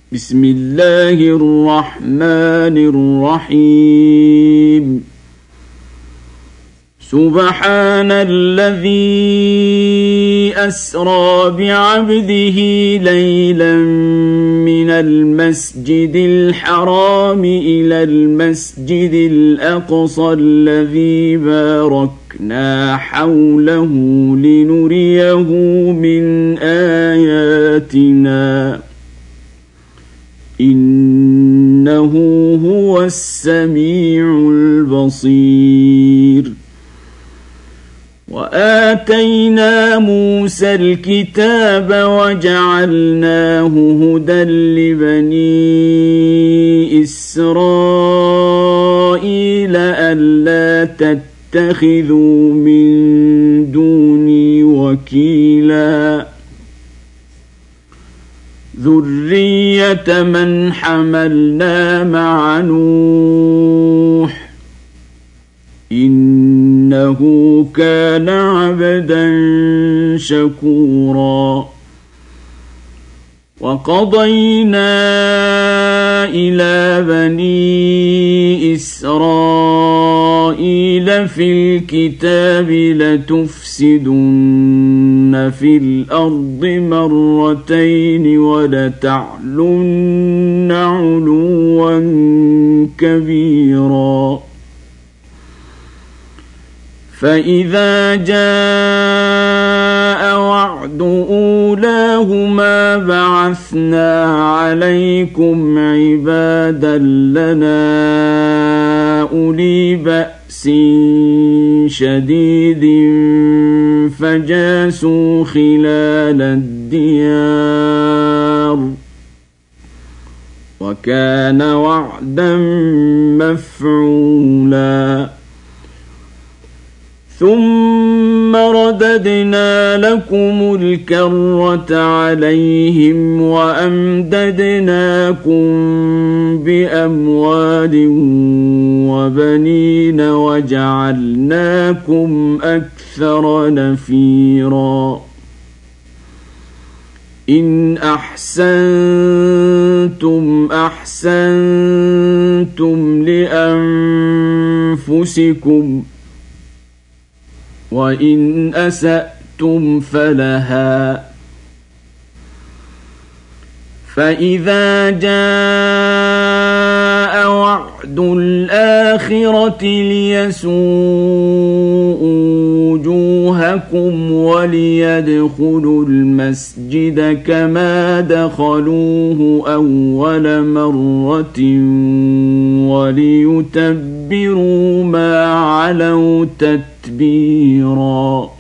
بسم الله الرحمن الرحيم سبحان الذي أسرى بعبده ليلا من المسجد الحرام إلى المسجد الأقصى الذي باركنا حوله لنريه من آياتنا إنه هو السميع البصير وآتينا موسى الكتاب وجعلناه هدى لبني إسرائيل ألا تتخذوا من دوني وكيلا ذرية من حملنا مع نوح إنه كان عبدا شكورا وقضينا إلى بني إسرائيل في الكتاب لتفسدن في الأرض مرتين ولتعلن علوا كبيرا فإذا جاء وعد أولاهما بعثنا عليكم عبادا لنا أولي بأس شديد فجاسوا خلال الديار وكان وعدا مفعولا ثم رددنا لكم الكرة عليهم وأمددناكم بأموال وبنين وجعلناكم أكثر نفيرا إن أحسنتم أحسنتم لأنفسكم وإن أسأتم فلها فإذا جاء وعد الآخرة ليسوءوا وجوهكم وليدخلوا المسجد كما دخلوه أول مرة وليتبروا ما علوا تتبيرا